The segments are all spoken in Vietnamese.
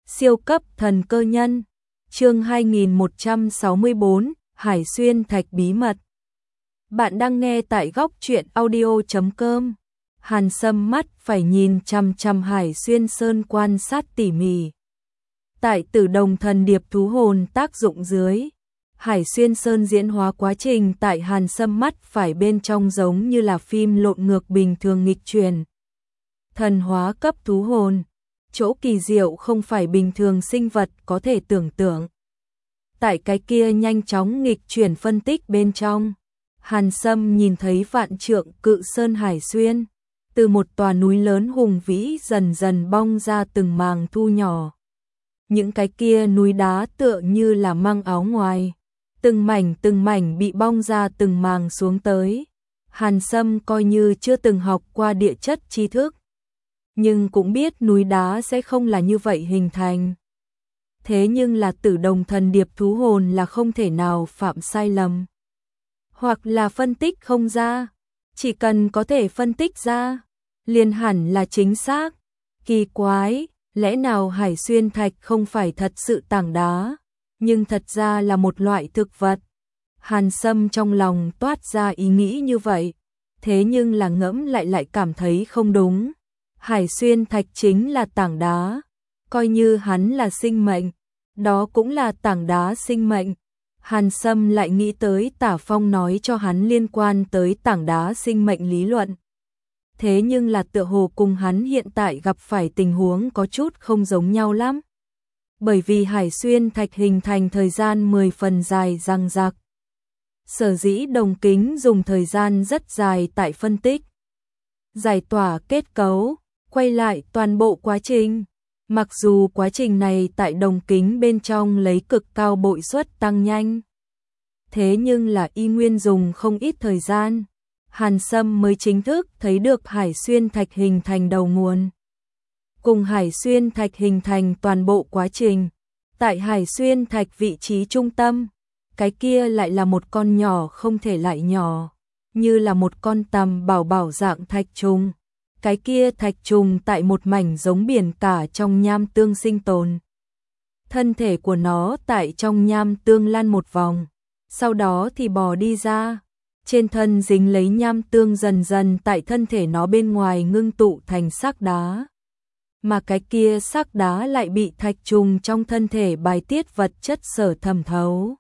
Siêu cấp thần cơ nhân. Chương 2164, Hải Xuyên Thạch bí mật. Bạn đang nghe tại góc truyện audio.com. Hàn Sâm mắt phải nhìn chằm chằm Hải Xuyên Sơn quan sát tỉ mỉ. Tại Tử Đồng Thần Điệp thú hồn tác dụng dưới, Hải Xuyên Sơn diễn hóa quá trình tại Hàn Sâm mắt phải bên trong giống như là phim lộn ngược bình thường nghịch chuyển. Thần hóa cấp thú hồn, chỗ kỳ diệu không phải bình thường sinh vật có thể tưởng tượng. Tại cái kia nhanh chóng nghịch chuyển phân tích bên trong, Hàn Sâm nhìn thấy vạn trượng cự sơn Hải Xuyên, từ một tòa núi lớn hùng vĩ dần dần bong ra từng màng thu nhỏ. Những cái kia núi đá tựa như là măng áo ngoài, từng mảnh bị bong ra từng màng xuống tới. Hàn Sâm coi như chưa từng học qua địa chất tri thức, nhưng cũng biết núi đá sẽ không là như vậy hình thành. Thế nhưng là Tử Đồng Thần Điệp thú hồn là không thể nào phạm sai lầm, hoặc là phân tích không ra. Chỉ cần có thể phân tích ra, liền hẳn là chính xác. Kỳ quái, lẽ nào Hải Xuyên Thạch không phải thật sự tảng đá, nhưng thật ra là một loại thực vật? Hàn Sâm trong lòng toát ra ý nghĩ như vậy, thế nhưng là ngẫm lại cảm thấy không đúng. Hải Xuyên Thạch chính là tảng đá, coi như hắn là sinh mệnh, đó cũng là tảng đá sinh mệnh. Hàn Sâm lại nghĩ tới Tả Phong nói cho hắn liên quan tới tảng đá sinh mệnh lý luận. Thế nhưng là tựa hồ cùng hắn hiện tại gặp phải tình huống có chút không giống nhau lắm. Bởi vì Hải Xuyên Thạch hình thành thời gian 10 phần dài dằng dặc. Sở dĩ Đồng Kính dùng thời gian rất dài tại phân tích, giải tỏa kết cấu, quay lại toàn bộ quá trình. Mặc dù quá trình này tại Đồng Kính bên trong lấy cực cao bội suất tăng nhanh, thế nhưng là y nguyên dùng không ít thời gian, Hàn Sâm mới chính thức thấy được Hải Xuyên Thạch hình thành đầu nguồn. Cùng Hải Xuyên Thạch hình thành toàn bộ quá trình, tại Hải Xuyên Thạch vị trí trung tâm, cái kia lại là một con nhỏ không thể lại nhỏ, như là một con tằm bảo dạng thạch trùng. Cái kia thạch trùng tại một mảnh giống biển cả trong nham tương sinh tồn. Thân thể của nó tại trong nham tương lăn một vòng, sau đó thì bò đi ra. Trên thân dính lấy nham tương dần dần tại thân thể nó bên ngoài ngưng tụ thành xác đá. Mà cái kia xác đá lại bị thạch trùng trong thân thể bài tiết vật chất sở thẩm thấu.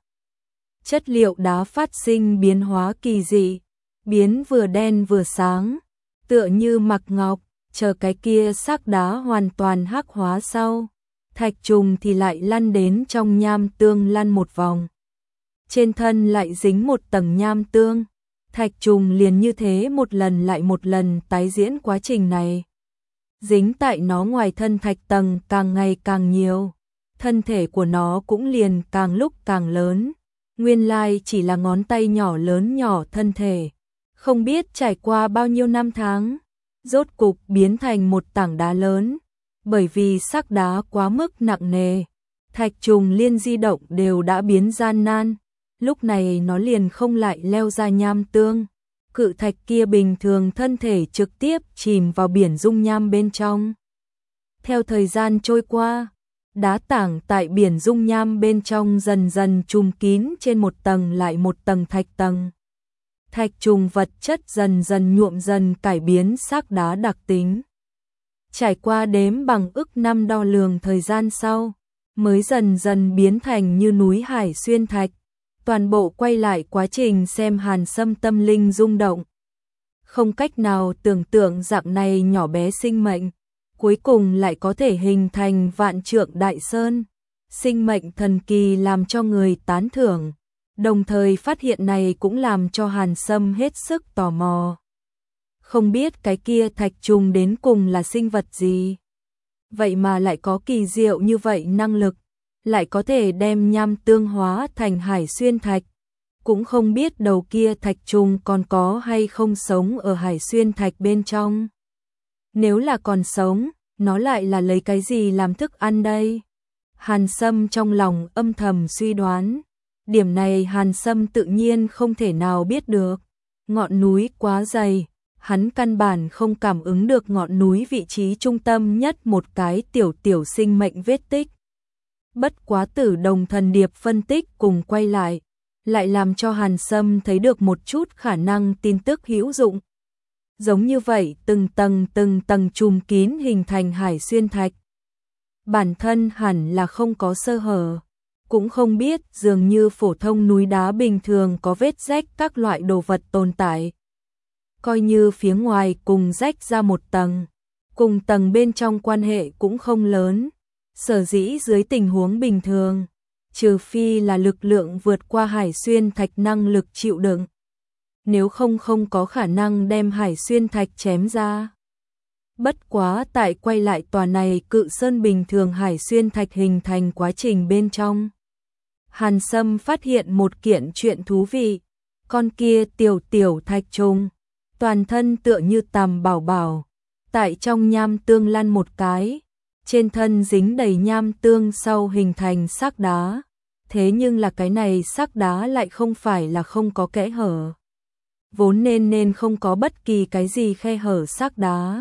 Chất liệu đá phát sinh biến hóa kỳ dị, biến vừa đen vừa sáng, tựa như mặc ngọc. Chờ cái kia xác đá hoàn toàn hắc hóa sau, thạch trùng thì lại lăn đến trong nham tương lăn một vòng. Trên thân lại dính một tầng nham tương, thạch trùng liền như thế một lần lại một lần tái diễn quá trình này. Dính tại nó ngoài thân thạch tầng càng ngày càng nhiều, thân thể của nó cũng liền càng lúc càng lớn. Nguyên lai chỉ là ngón tay nhỏ lớn nhỏ thân thể, không biết trải qua bao nhiêu năm tháng, rốt cục biến thành một tảng đá lớn. Bởi vì xác đá quá mức nặng nề, thạch trùng liên di động đều đã biến gian nan, lúc này nó liền không lại leo ra nham tương. Cự thạch kia bình thường thân thể trực tiếp chìm vào biển dung nham bên trong. Theo thời gian trôi qua, đá tảng tại biển dung nham bên trong dần dần trùm kín trên một tầng lại một tầng thạch tầng. Thạch trùng vật chất dần dần nhuộm dần cải biến xác đá đặc tính. Trải qua đếm bằng ức năm đo lường thời gian sau, mới dần dần biến thành như núi Hải Xuyên Thạch. Toàn bộ quay lại quá trình xem Hàn Sâm tâm linh rung động. Không cách nào tưởng tượng dạng này nhỏ bé sinh mệnh, cuối cùng lại có thể hình thành vạn trượng đại sơn. Sinh mệnh thần kỳ làm cho người tán thưởng. Đồng thời phát hiện này cũng làm cho Hàn Sâm hết sức tò mò. Không biết cái kia thạch trùng đến cùng là sinh vật gì? Vậy mà lại có kỳ diệu như vậy năng lực, lại có thể đem nham tương hóa thành Hải Xuyên Thạch. Cũng không biết đầu kia thạch trùng còn có hay không sống ở Hải Xuyên Thạch bên trong. Nếu là còn sống, nó lại là lấy cái gì làm thức ăn đây? Hàn Sâm trong lòng âm thầm suy đoán. Điểm này Hàn Sâm tự nhiên không thể nào biết được. Ngọn núi quá dày, hắn căn bản không cảm ứng được ngọn núi vị trí trung tâm nhất một cái tiểu sinh mệnh vết tích. Bất quá Tử Đồng Thần Điệp phân tích cùng quay lại làm cho Hàn Sâm thấy được một chút khả năng tin tức hữu dụng. Giống như vậy, từng tầng trùm kín hình thành Hải Xuyên Thạch. Bản thân hẳn là không có sơ hở, cũng không biết dường như phổ thông núi đá bình thường có vết rách các loại đồ vật tồn tại. Coi như phía ngoài cùng rách ra một tầng, cùng tầng bên trong quan hệ cũng không lớn. Sở dĩ dưới tình huống bình thường, trừ phi là lực lượng vượt qua Hải Xuyên Thạch năng lực chịu đựng, nếu không có khả năng đem Hải Xuyên Thạch chém ra. Bất quá tại quay lại tòa này cự sơn bình thường Hải Xuyên Thạch hình thành quá trình bên trong, Hàn Sâm phát hiện một kiện chuyện thú vị. Con kia tiểu thạch trùng, toàn thân tựa như Tàm Bảo Bảo, tại trong nham tương lăn một cái, trên thân dính đầy nham tương sau hình thành xác đá. Thế nhưng là cái này xác đá lại không phải là không có kẽ hở, vốn nên không có bất kỳ cái gì khe hở xác đá.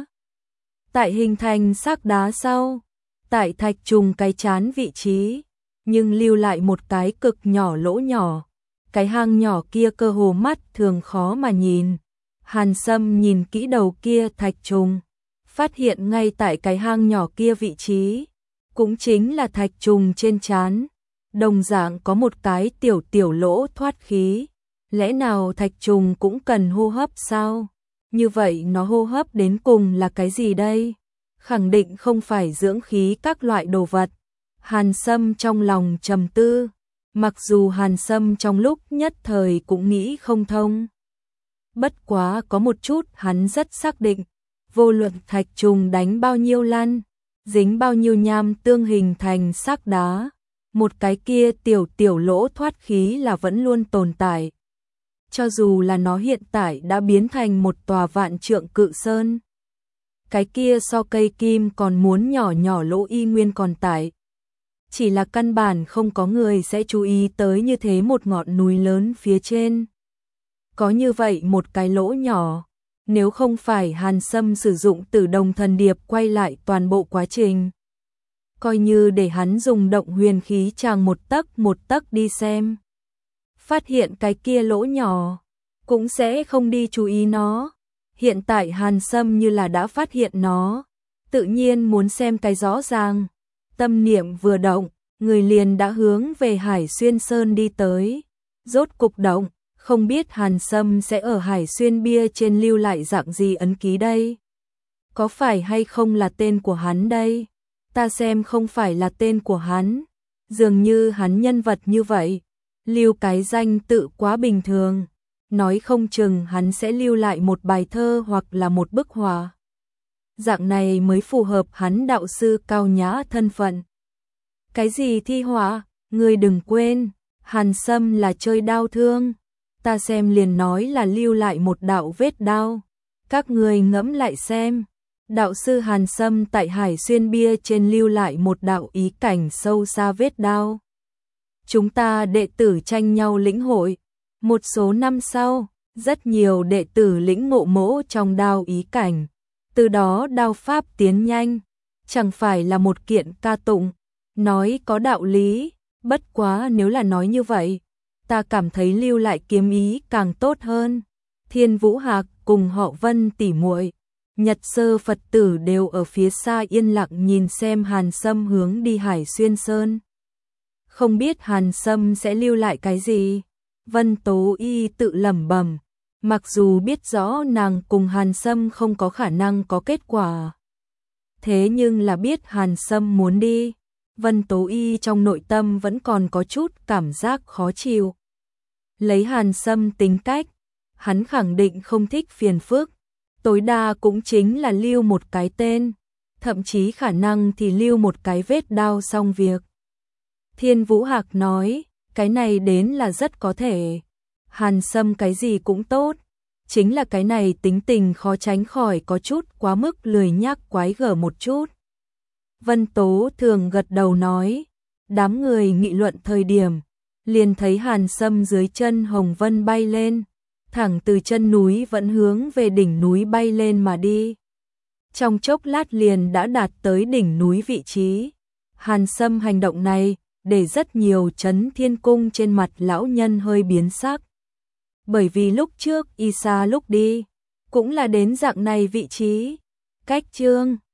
Tại hình thành xác đá sau, tại thạch trùng cái chán vị trí, nhưng lưu lại một cái cực nhỏ lỗ nhỏ. Cái hang nhỏ kia cơ hồ mắt thường khó mà nhìn. Hàn Sâm nhìn kỹ đầu kia thạch trùng, phát hiện ngay tại cái hang nhỏ kia vị trí, cũng chính là thạch trùng trên trán, đồng dạng có một cái tiểu lỗ thoát khí. Lẽ nào thạch trùng cũng cần hô hấp sao? Như vậy nó hô hấp đến cùng là cái gì đây? Khẳng định không phải dưỡng khí các loại đồ vật. Hàn Sâm trong lòng trầm tư, mặc dù Hàn Sâm trong lúc nhất thời cũng nghĩ không thông. Bất quá có một chút hắn rất xác định, vô luận thạch trùng đánh bao nhiêu lăn, dính bao nhiêu nham tương hình thành xác đá, một cái kia tiểu lỗ thoát khí là vẫn luôn tồn tại. Cho dù là nó hiện tại đã biến thành một tòa vạn trượng cự sơn, cái kia so cây kim còn muốn nhỏ lỗ y nguyên còn tại. Chỉ là căn bản không có người sẽ chú ý tới như thế một ngọn núi lớn phía trên. Có như vậy một cái lỗ nhỏ, nếu không phải Hàn Sâm sử dụng Tử Đồng Thần Điệp quay lại toàn bộ quá trình, coi như để hắn dùng động huyền khí chàng một tấc đi xem, phát hiện cái kia lỗ nhỏ, cũng sẽ không đi chú ý nó. Hiện tại Hàn Sâm như là đã phát hiện nó, tự nhiên muốn xem cái rõ ràng. Tâm niệm vừa động, người liền đã hướng về Hải Xuyên Sơn đi tới. Rốt cục động, không biết Hàn Sâm sẽ ở Hải Xuyên bia trên lưu lại dạng gì ấn ký đây? Có phải hay không là tên của hắn đây? Ta xem không phải là tên của hắn. Dường như hắn nhân vật như vậy, lưu cái danh tự quá bình thường. Nói không chừng hắn sẽ lưu lại một bài thơ hoặc là một bức họa. Dạng này mới phù hợp hắn đạo sư cao nhã thân phận. Cái gì thi họa? Ngươi đừng quên, Hàn Sâm là chơi đao thương. Ta xem liền nói là lưu lại một đạo vết đao. Các người ngẫm lại xem. Đạo sư Hàn Sâm tại Hải Xuyên bia trên lưu lại một đạo ý cảnh sâu xa vết đao. Chúng ta đệ tử tranh nhau lĩnh hội. Một số năm sau, rất nhiều đệ tử lĩnh ngộ mỗ trong đao ý cảnh. Từ đó đao pháp tiến nhanh, chẳng phải là một kiện ca tụng, nói có đạo lý. Bất quá nếu là nói như vậy, ta cảm thấy lưu lại kiếm ý càng tốt hơn. Thiên Vũ Hạc cùng họ Vân tỉ muội, Nhật Sơ Phật tử đều ở phía xa yên lặng nhìn xem Hàn Sâm hướng đi Hải Xuyên Sơn. Không biết Hàn Sâm sẽ lưu lại cái gì? Vân Tố Y tự lẩm bẩm, mặc dù biết rõ nàng cùng Hàn Sâm không có khả năng có kết quả. Thế nhưng là biết Hàn Sâm muốn đi, Vân Tố Y trong nội tâm vẫn còn có chút cảm giác khó chịu. Lấy Hàn Sâm tính cách, hắn khẳng định không thích phiền phức, tối đa cũng chính là lưu một cái tên, thậm chí khả năng thì lưu một cái vết đao xong việc. Thiên Vũ Hạc nói, cái này đến là rất có thể. Hàn Sâm cái gì cũng tốt, chính là cái này tính tình khó tránh khỏi có chút quá mức lười nhác quái gở một chút. Vân Tố thường gật đầu nói, đám người nghị luận thời điểm, liền thấy Hàn Sâm dưới chân hồng vân bay lên, thẳng từ chân núi vẫn hướng về đỉnh núi bay lên mà đi. Trong chốc lát liền đã đạt tới đỉnh núi vị trí. Hàn Sâm hành động này để rất nhiều Trấn Thiên Cung trên mặt lão nhân hơi biến sắc. Bởi vì lúc trước Isa lúc đi cũng là đến dạng này vị trí. Cách chương